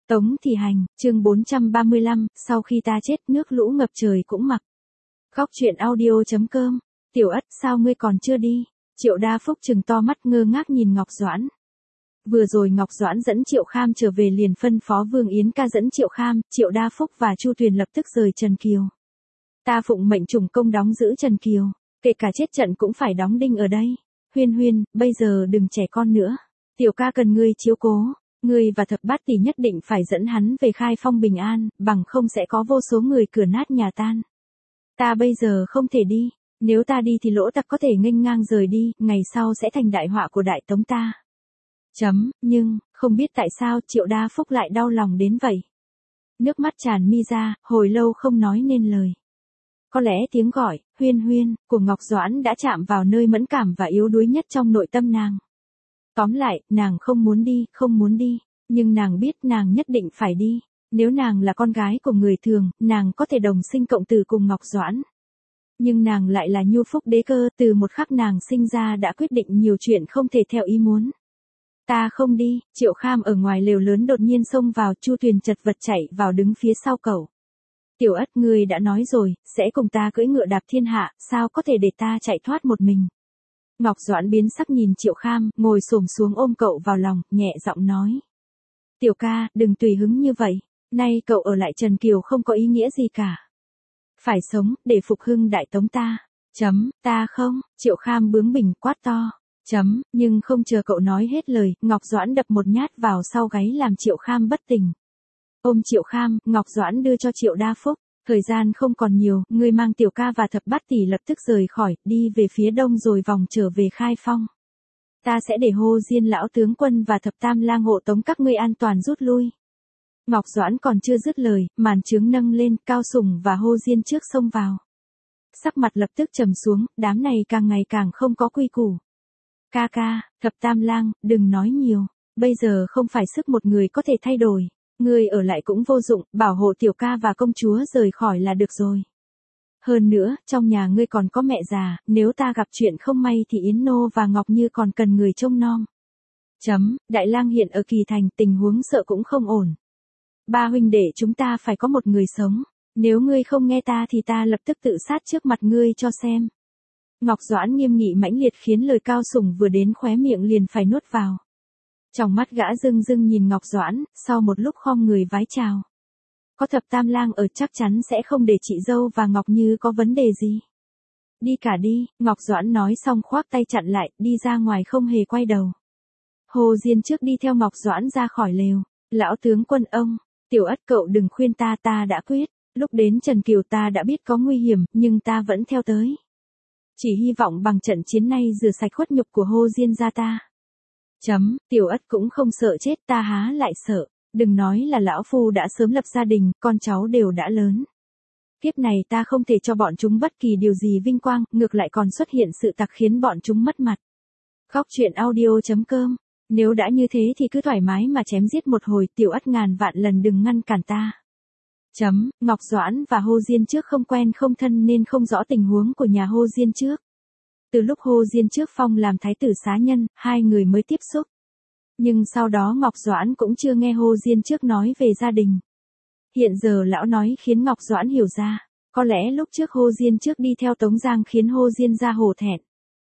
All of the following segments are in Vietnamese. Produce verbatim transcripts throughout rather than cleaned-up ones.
Tống Thị Hành, chương bốn trăm ba mươi lăm, sau khi ta chết nước lũ ngập trời cũng mặc. Khóc chuyện audio chấm com. Tiểu Ất, sao ngươi còn chưa đi? Triệu Đa Phúc trừng to mắt ngơ ngác nhìn Ngọc Doãn. Vừa rồi Ngọc Doãn dẫn Triệu Kham trở về liền phân phó Vương Yến ca dẫn Triệu Kham, Triệu Đa Phúc và Chu Tuyền lập tức rời Trần Kiều. Ta phụng mệnh trùng công đóng giữ Trần Kiều, kể cả chết trận cũng phải đóng đinh ở đây. Huyên Huyên, bây giờ đừng trẻ con nữa. Tiểu ca cần ngươi chiếu cố. Ngươi và Thập Bát Tỷ nhất định phải dẫn hắn về Khai Phong bình an, bằng không sẽ có vô số người cửa nát nhà tan. Ta bây giờ không thể đi, nếu ta đi thì lỗ tặc có thể nghênh ngang rời đi, ngày sau sẽ thành đại họa của Đại Tống ta. Chấm, nhưng, không biết tại sao Triệu Đa Phúc lại đau lòng đến vậy. Nước mắt tràn mi ra, hồi lâu không nói nên lời. Có lẽ tiếng gọi, Huyên Huyên, của Ngọc Doãn đã chạm vào nơi mẫn cảm và yếu đuối nhất trong nội tâm nàng. Tóm lại, nàng không muốn đi, không muốn đi, nhưng nàng biết nàng nhất định phải đi. Nếu nàng là con gái của người thường, nàng có thể đồng sinh cộng tử cùng Ngọc Doãn. Nhưng nàng lại là nhu phúc đế cơ, từ một khắc nàng sinh ra đã quyết định nhiều chuyện không thể theo ý muốn. Ta không đi, Triệu Kham ở ngoài lều lớn đột nhiên xông vào, Chu Tuyền chật vật chạy vào đứng phía sau cậu. Tiểu Ất, ngươi đã nói rồi, sẽ cùng ta cưỡi ngựa đạp thiên hạ, sao có thể để ta chạy thoát một mình. Ngọc Doãn biến sắc nhìn Triệu Kham, ngồi xổm xuống ôm cậu vào lòng, nhẹ giọng nói. Tiểu ca, đừng tùy hứng như vậy, nay cậu ở lại Trần Kiều không có ý nghĩa gì cả. Phải sống, để phục hưng Đại Tống ta. Chấm, ta không, Triệu Kham bướng bỉnh quát to. Chấm, nhưng không chờ cậu nói hết lời, Ngọc Doãn đập một nhát vào sau gáy làm Triệu Kham bất tỉnh. Ôm Triệu Kham, Ngọc Doãn đưa cho Triệu Đa Phúc. Thời gian không còn nhiều, ngươi mang Tiểu ca và Thập Bát Tỷ lập tức rời khỏi, đi về phía đông rồi vòng trở về Khai Phong. Ta sẽ để Hồ Diên lão tướng quân và Thập Tam lang hộ tống các ngươi an toàn rút lui. Ngọc Doãn còn chưa dứt lời, màn trướng nâng lên, Cao Sùng và Hồ Diên trước xông vào. Sắc mặt lập tức trầm xuống, đám này càng ngày càng không có quy củ. Ca ca, Thập Tam lang, đừng nói nhiều, bây giờ không phải sức một người có thể thay đổi. Ngươi ở lại cũng vô dụng, bảo hộ Tiểu ca và công chúa rời khỏi là được rồi. Hơn nữa, trong nhà ngươi còn có mẹ già, nếu ta gặp chuyện không may thì Yến Nô và Ngọc Như còn cần người trông nom. Chấm, Đại lang hiện ở Kỳ Thành, tình huống sợ cũng không ổn. Ba huynh đệ chúng ta phải có một người sống, nếu ngươi không nghe ta thì ta lập tức tự sát trước mặt ngươi cho xem. Ngọc Doãn nghiêm nghị mãnh liệt khiến lời Cao Sùng vừa đến khóe miệng liền phải nuốt vào. Trong mắt gã rưng rưng nhìn Ngọc Doãn, sau một lúc khom người vái chào. Có Thập Tam lang ở chắc chắn sẽ không để chị dâu và Ngọc Như có vấn đề gì. Đi cả đi, Ngọc Doãn nói xong khoác tay chặn lại, đi ra ngoài không hề quay đầu. Hồ Diên trước đi theo Ngọc Doãn ra khỏi lều. Lão tướng quân ông, Tiểu Ất cậu đừng khuyên ta, ta đã quyết. Lúc đến Trần Kiều ta đã biết có nguy hiểm, nhưng ta vẫn theo tới. Chỉ hy vọng bằng trận chiến này rửa sạch khuất nhục của Hồ Diên gia ta. Chấm, Tiểu Ất cũng không sợ chết, ta há lại sợ. Đừng nói là lão phu đã sớm lập gia đình, con cháu đều đã lớn. Kiếp này ta không thể cho bọn chúng bất kỳ điều gì vinh quang, ngược lại còn xuất hiện sự tặc khiến bọn chúng mất mặt. Khóc chuyện audio chấm com. Nếu đã như thế thì cứ thoải mái mà chém giết một hồi, Tiểu Ất ngàn vạn lần đừng ngăn cản ta. Chấm, Ngọc Doãn và Hồ Diên trước không quen không thân nên không rõ tình huống của nhà Hồ Diên trước. Từ lúc Hồ Diên trước phong làm thái tử xá nhân, hai người mới tiếp xúc. Nhưng sau đó Ngọc Doãn cũng chưa nghe Hồ Diên trước nói về gia đình. Hiện giờ lão nói khiến Ngọc Doãn hiểu ra, có lẽ lúc trước Hồ Diên trước đi theo Tống Giang khiến Hồ Diên ra hổ thẹn.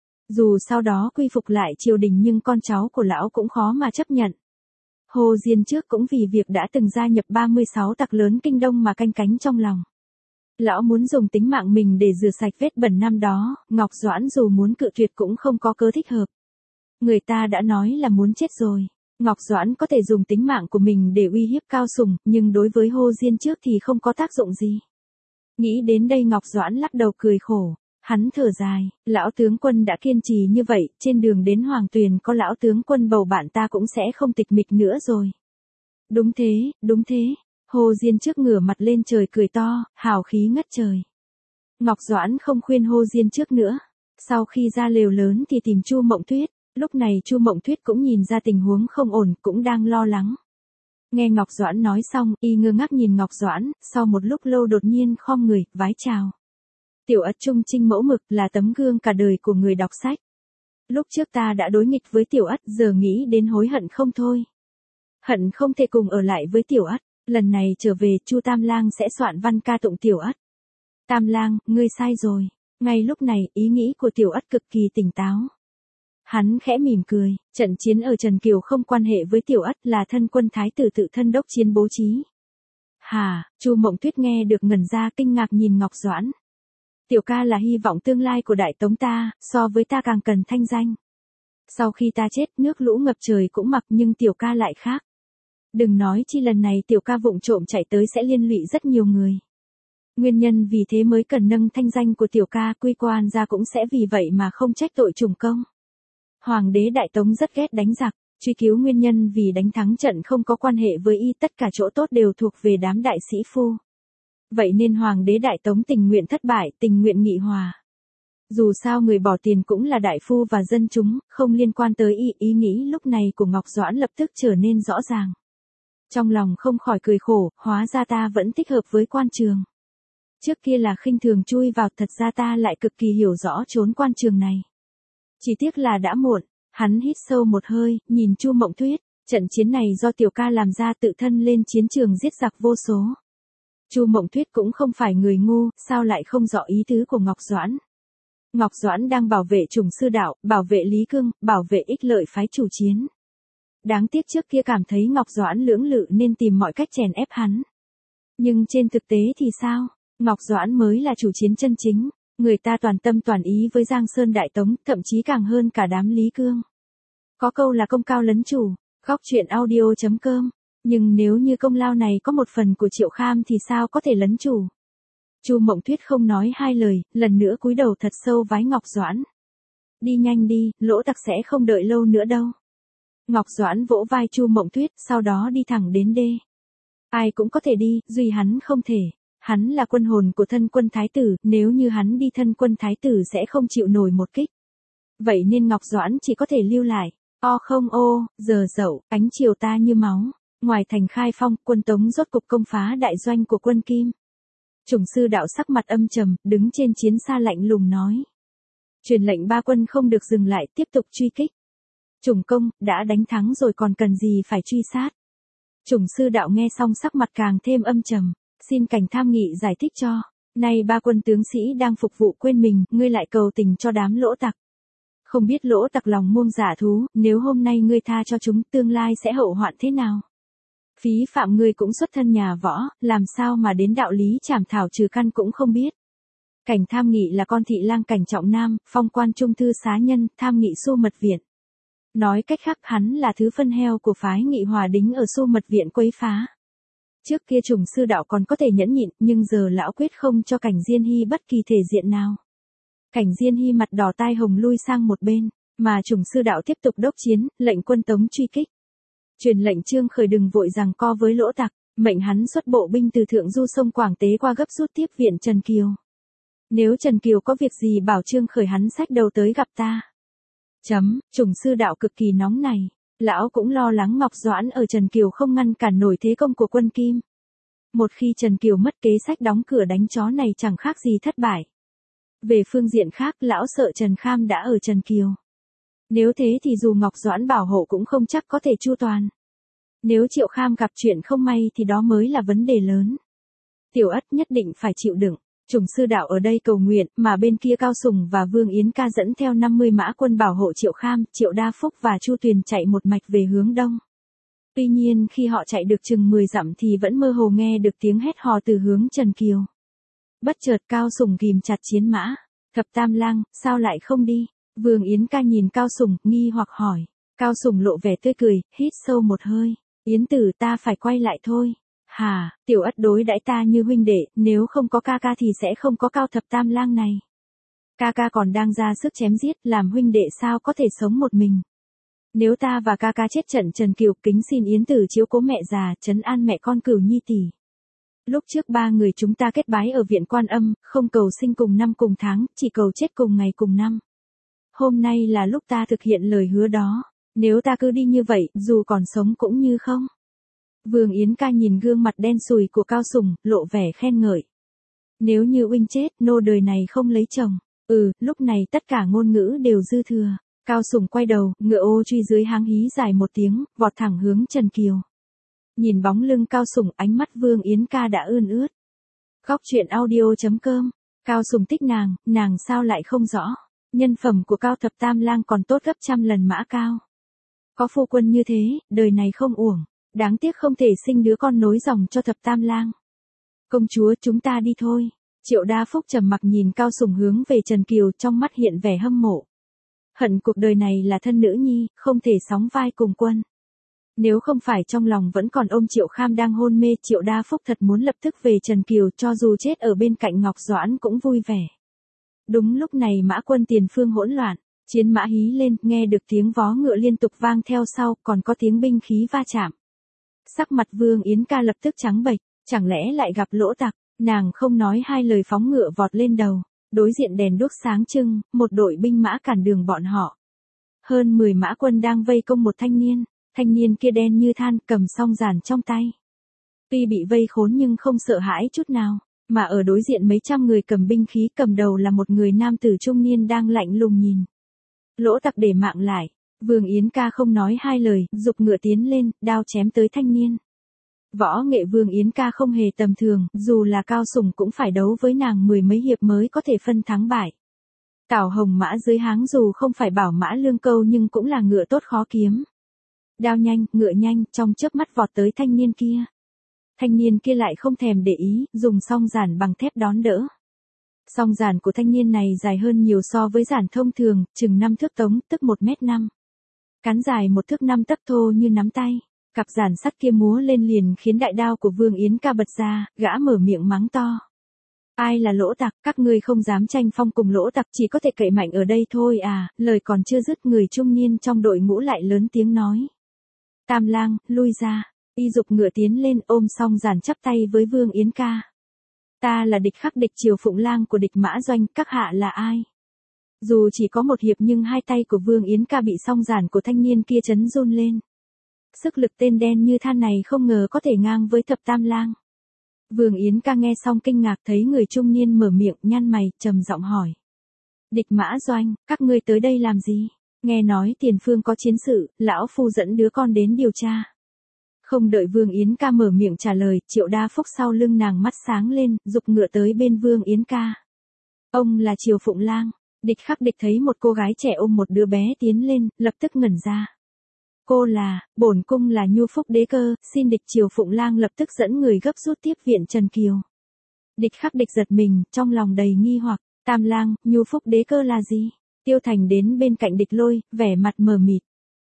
Dù sau đó quy phục lại triều đình nhưng con cháu của lão cũng khó mà chấp nhận. Hồ Diên trước cũng vì việc đã từng gia nhập ba mươi sáu tặc lớn Kinh Đông mà canh cánh trong lòng. Lão muốn dùng tính mạng mình để rửa sạch vết bẩn năm đó, Ngọc Doãn dù muốn cự tuyệt cũng không có cớ thích hợp. Người ta đã nói là muốn chết rồi. Ngọc Doãn có thể dùng tính mạng của mình để uy hiếp Cao Sùng, nhưng đối với Hồ Diên trước thì không có tác dụng gì. Nghĩ đến đây Ngọc Doãn lắc đầu cười khổ. Hắn thở dài, lão tướng quân đã kiên trì như vậy, trên đường đến Hoàng Tuyền có lão tướng quân bầu bạn ta cũng sẽ không tịch mịch nữa rồi. Đúng thế, đúng thế. Hồ Diên trước ngửa mặt lên trời cười to, hào khí ngất trời. Ngọc Doãn không khuyên Hồ Diên trước nữa. Sau khi ra lều lớn thì tìm Chu Mộng Tuyết. Lúc này Chu Mộng Tuyết cũng nhìn ra tình huống không ổn, cũng đang lo lắng. Nghe Ngọc Doãn nói xong, y ngơ ngác nhìn Ngọc Doãn, sau một lúc lâu đột nhiên khom người, vái chào. Tiểu Ất trung trinh mẫu mực là tấm gương cả đời của người đọc sách. Lúc trước ta đã đối nghịch với Tiểu Ất, giờ nghĩ đến hối hận không thôi. hận không thể cùng ở lại với Tiểu Ất, lần này trở về Chu Tam Lang sẽ soạn văn ca tụng Tiểu Ất. Tam Lang, ngươi sai rồi. Ngay lúc này, ý nghĩ của Tiểu Ất cực kỳ tỉnh táo. Hắn khẽ mỉm cười, trận chiến ở Trần Kiều không quan hệ với Tiểu Ất, là thân quân thái tử tự thân đốc chiến bố trí. Hà, Chu Mộng Tuyết nghe được ngẩn ra kinh ngạc nhìn Ngọc Doãn. Tiểu ca là hy vọng tương lai của Đại Tống ta, so với ta càng cần thanh danh. Sau khi ta chết, nước lũ ngập trời cũng mặc, nhưng Tiểu ca lại khác. Đừng nói chi lần này Tiểu ca vụng trộm chạy tới sẽ liên lụy rất nhiều người. Nguyên nhân vì thế mới cần nâng thanh danh của Tiểu ca, quy quan ra cũng sẽ vì vậy mà không trách tội trùng công. Hoàng đế Đại Tống rất ghét đánh giặc, truy cứu nguyên nhân vì đánh thắng trận không có quan hệ với y, tất cả chỗ tốt đều thuộc về đám đại sĩ phu. Vậy nên Hoàng đế Đại Tống tình nguyện thất bại, tình nguyện nghị hòa. Dù sao người bỏ tiền cũng là đại phu và dân chúng, không liên quan tới y. Ý nghĩ lúc này của Ngọc Doãn lập tức trở nên rõ ràng. Trong lòng không khỏi cười khổ, hóa ra ta vẫn thích hợp với quan trường. Trước kia là khinh thường chui vào, thật ra ta lại cực kỳ hiểu rõ chốn quan trường này. Chỉ tiếc là đã muộn. Hắn hít sâu một hơi, nhìn Chu Mộng Tuyết, trận chiến này do Tiểu ca làm ra, tự thân lên chiến trường giết giặc vô số. Chu Mộng Tuyết cũng không phải người ngu, sao lại không rõ ý tứ của Ngọc Doãn. Ngọc Doãn đang bảo vệ Trùng Sư Đạo, bảo vệ Lý Cương, bảo vệ ích lợi phái chủ chiến. Đáng tiếc trước kia cảm thấy Ngọc Doãn lưỡng lự nên tìm mọi cách chèn ép hắn. Nhưng trên thực tế thì sao? Ngọc Doãn mới là chủ chiến chân chính. Người ta toàn tâm toàn ý với Giang Sơn Đại Tống, thậm chí càng hơn cả đám Lý Cương. Có câu là công cao lấn chủ, khóc chuyện audio chấm com. Nhưng nếu như công lao này có một phần của Triệu Kham thì sao có thể lấn chủ? Chu Mộng Tuyết không nói hai lời, lần nữa cúi đầu thật sâu vái Ngọc Doãn. Đi nhanh đi, Lỗ Tặc sẽ không đợi lâu nữa đâu. Ngọc Doãn vỗ vai Chu Mộng Tuyết, sau đó đi thẳng đến đê. Ai cũng có thể đi, duy hắn không thể. Hắn là quân hồn của thân quân thái tử, nếu như hắn đi thân quân thái tử sẽ không chịu nổi một kích. Vậy nên Ngọc Doãn chỉ có thể lưu lại. O không ô, giờ dậu, ánh chiều ta như máu. Ngoài thành Khai Phong, quân Tống rốt cục công phá đại doanh của quân Kim. Trùng Sư Đạo sắc mặt âm trầm, đứng trên chiến xa lạnh lùng nói. Truyền lệnh ba quân không được dừng lại, tiếp tục truy kích. Trùng công, đã đánh thắng rồi còn cần gì phải truy sát. Trùng Sư Đạo nghe xong sắc mặt càng thêm âm trầm. Xin Cảnh Tham Nghị giải thích cho. Nay ba quân tướng sĩ đang phục vụ quên mình, ngươi lại cầu tình cho đám Lỗ Tặc. Không biết Lỗ Tặc lòng muông giả thú, nếu hôm nay ngươi tha cho chúng, tương lai sẽ hậu hoạn thế nào? Phí phạm ngươi cũng xuất thân nhà võ, làm sao mà đến đạo lý trảm thảo trừ căn cũng không biết. Cảnh Tham Nghị là con thị lang Cảnh Trọng Nam, phong quan trung thư xá nhân, Tham Nghị Xu Mật Viện. Nói cách khác hắn là thứ phân heo của phái Nghị Hòa đính ở Xu Mật Viện quấy phá. Trước kia Trùng Sư Đạo còn có thể nhẫn nhịn, nhưng giờ lão quyết không cho Cảnh Diên Hy bất kỳ thể diện nào. Cảnh Diên Hy mặt đỏ tai hồng lui sang một bên, mà Trùng Sư Đạo tiếp tục đốc chiến, lệnh quân Tống truy kích. Truyền lệnh Trương Khởi đừng vội giằng co với Lỗ Tặc, mệnh hắn xuất bộ binh từ thượng du sông Quảng Tế qua gấp rút tiếp viện Trần Kiều. Nếu Trần Kiều có việc gì bảo Trương Khởi hắn xách đầu tới gặp ta. Chấm, Trùng Sư Đạo cực kỳ nóng này. Lão cũng lo lắng Ngọc Doãn ở Trần Kiều không ngăn cản nổi thế công của quân Kim. Một khi Trần Kiều mất kế sách đóng cửa đánh chó này chẳng khác gì thất bại. Về phương diện khác, lão sợ Trần Kham đã ở Trần Kiều. Nếu thế thì dù Ngọc Doãn bảo hộ cũng không chắc có thể chu toàn. Nếu Triệu Kham gặp chuyện không may thì đó mới là vấn đề lớn. Tiểu Ất nhất định phải chịu đựng. Trùng Sư Đạo ở đây cầu nguyện, mà bên kia Cao Sùng và Vương Yến Ca dẫn theo năm mươi mã quân bảo hộ Triệu Kham, Triệu Đa Phúc và Chu Tuyền chạy một mạch về hướng đông. Tuy nhiên khi họ chạy được chừng mười dặm thì vẫn mơ hồ nghe được tiếng hét hò từ hướng Trần Kiều. Bất chợt Cao Sùng ghim chặt chiến mã. Thập Tam Lang, sao lại không đi? Vương Yến Ca nhìn Cao Sùng, nghi hoặc hỏi. Cao Sùng lộ vẻ tươi cười, hít sâu một hơi. Yến tử, ta phải quay lại thôi. Hà, Tiểu Ất đối đãi ta như huynh đệ, nếu không có ca ca thì sẽ không có Cao Thập Tam Lang này. Ca ca còn đang ra sức chém giết, làm huynh đệ sao có thể sống một mình. Nếu ta và ca ca chết trận Trần Kiều, kính xin Yến tử chiếu cố mẹ già, trấn an mẹ con Cửu Nhi tỷ. Lúc trước ba người chúng ta kết bái ở viện Quan Âm, không cầu sinh cùng năm cùng tháng, chỉ cầu chết cùng ngày cùng năm. Hôm nay là lúc ta thực hiện lời hứa đó. Nếu ta cứ đi như vậy, dù còn sống cũng như không. Vương Yến Ca nhìn gương mặt đen sùi của Cao Sùng, lộ vẻ khen ngợi. Nếu như huynh chết, nô đời này không lấy chồng. Ừ, lúc này tất cả ngôn ngữ đều dư thừa. Cao Sùng quay đầu, ngựa ô truy dưới háng hí dài một tiếng, vọt thẳng hướng Trần Kiều. Nhìn bóng lưng Cao Sùng, ánh mắt Vương Yến Ca đã ươn ướt. Góc truyện audio.com, Cao Sùng thích nàng, nàng sao lại không rõ. Nhân phẩm của Cao Thập Tam Lang còn tốt gấp trăm lần Mã Cao. Có phu quân như thế, đời này không uổng. Đáng tiếc không thể sinh đứa con nối dòng cho Thập Tam Lang. Công chúa, chúng ta đi thôi. Triệu Đa Phúc trầm mặc nhìn Cao Sùng hướng về Trần Kiều, trong mắt hiện vẻ hâm mộ. Hận cuộc đời này là thân nữ nhi, không thể sóng vai cùng quân. Nếu không phải trong lòng vẫn còn ôm Triệu Kham đang hôn mê, Triệu Đa Phúc thật muốn lập tức về Trần Kiều, cho dù chết ở bên cạnh Ngọc Doãn cũng vui vẻ. Đúng lúc này mã quân tiền phương hỗn loạn, chiến mã hí lên, nghe được tiếng vó ngựa liên tục vang theo sau, còn có tiếng binh khí va chạm. Sắc mặt Vương Yến Ca lập tức trắng bệch, chẳng lẽ lại gặp lỗ tặc, nàng không nói hai lời phóng ngựa vọt lên đầu, đối diện đèn đuốc sáng trưng, một đội binh mã cản đường bọn họ. Hơn mười mã quân đang vây công một thanh niên, thanh niên kia đen như than, cầm song giản trong tay. Tuy bị vây khốn nhưng không sợ hãi chút nào, mà ở đối diện mấy trăm người cầm binh khí, cầm đầu là một người nam tử trung niên đang lạnh lùng nhìn. Lỗ tặc để mạng lại, Vương Yến Ca không nói hai lời, giục ngựa tiến lên, đao chém tới thanh niên. Võ nghệ Vương Yến Ca không hề tầm thường, dù là Cao Sùng cũng phải đấu với nàng mười mấy hiệp mới có thể phân thắng bại. Tảo hồng mã dưới háng dù không phải bảo mã lương câu nhưng cũng là ngựa tốt khó kiếm. Đao nhanh, ngựa nhanh, trong chớp mắt vọt tới thanh niên kia. Thanh niên kia lại không thèm để ý, dùng song giản bằng thép đón đỡ. Song giản của thanh niên này dài hơn nhiều so với giản thông thường, chừng năm thước tống, tức một mét năm. Cán dài một thước năm tấc thô như nắm tay. Cặp giản sắt kia múa lên liền khiến đại đao của Vương Yến Ca bật ra, gã mở miệng mắng to. Ai là lỗ tặc, các ngươi không dám tranh phong cùng lỗ tặc, chỉ có thể cậy mạnh ở đây thôi à, lời còn chưa dứt, người trung niên trong đội ngũ lại lớn tiếng nói. Tam Lang, lui ra, y dục ngựa tiến lên, ôm song giản chắp tay với Vương Yến Ca. Ta là địch khắc địch Triều Phụng Lang của địch Mã Doanh, các hạ là ai? Dù chỉ có một hiệp nhưng hai tay của Vương Yến Ca bị song giản của thanh niên kia chấn run lên. Sức lực tên đen như than này không ngờ có thể ngang với Thập Tam Lang. Vương Yến Ca nghe xong kinh ngạc, thấy người trung niên mở miệng, nhăn mày, trầm giọng hỏi. Địch Mã Doanh, các ngươi tới đây làm gì? Nghe nói tiền phương có chiến sự, lão phu dẫn đứa con đến điều tra. Không đợi Vương Yến Ca mở miệng trả lời, Triệu Đa Phúc sau lưng nàng mắt sáng lên, giục ngựa tới bên Vương Yến Ca. Ông là Triều Phụng Lang. Địch khắc địch thấy một cô gái trẻ ôm một đứa bé tiến lên, lập tức ngẩn ra. Cô là, bổn cung là Nhu Phúc Đế Cơ, xin địch Triều Phụng Lang lập tức dẫn người gấp rút tiếp viện Trần Kiều. Địch khắc địch giật mình, trong lòng đầy nghi hoặc, Tam Lang, Nhu Phúc Đế Cơ là gì? Tiêu Thành đến bên cạnh Địch Lôi, vẻ mặt mờ mịt.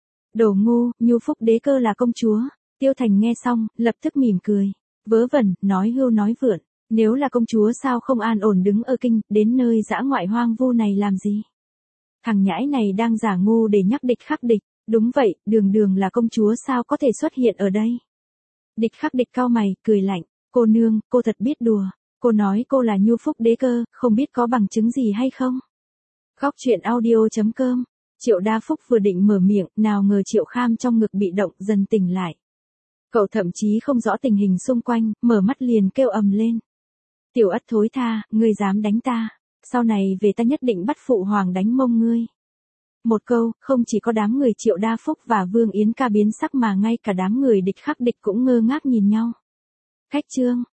Đồ ngu, Nhu Phúc Đế Cơ là công chúa. Tiêu Thành nghe xong, lập tức mỉm cười. Vớ vẩn, nói hưu nói vượn, nếu là công chúa sao không an ổn đứng ở kinh, đến nơi dã ngoại hoang vu này làm gì? Thằng nhãi này đang giả ngu để nhắc địch khắc địch. Đúng vậy, đường đường là công chúa sao có thể xuất hiện ở đây? Địch khắc địch cau mày, cười lạnh. Cô nương, cô thật biết đùa. Cô nói cô là Nhu Phúc Đế Cơ, không biết có bằng chứng gì hay không? Góc truyện audio.com, Triệu Đa Phúc vừa định mở miệng, nào ngờ Triệu Kham trong ngực bị động, dần tỉnh lại. Cậu thậm chí không rõ tình hình xung quanh, mở mắt liền kêu ầm lên. Tiểu Ất thối tha, ngươi dám đánh ta, sau này về ta nhất định bắt phụ hoàng đánh mông ngươi. Một câu, không chỉ có đám người Triệu Đa Phúc và Vương Yến Ca biến sắc mà ngay cả đám người địch khắc địch cũng ngơ ngác nhìn nhau. Khách chương.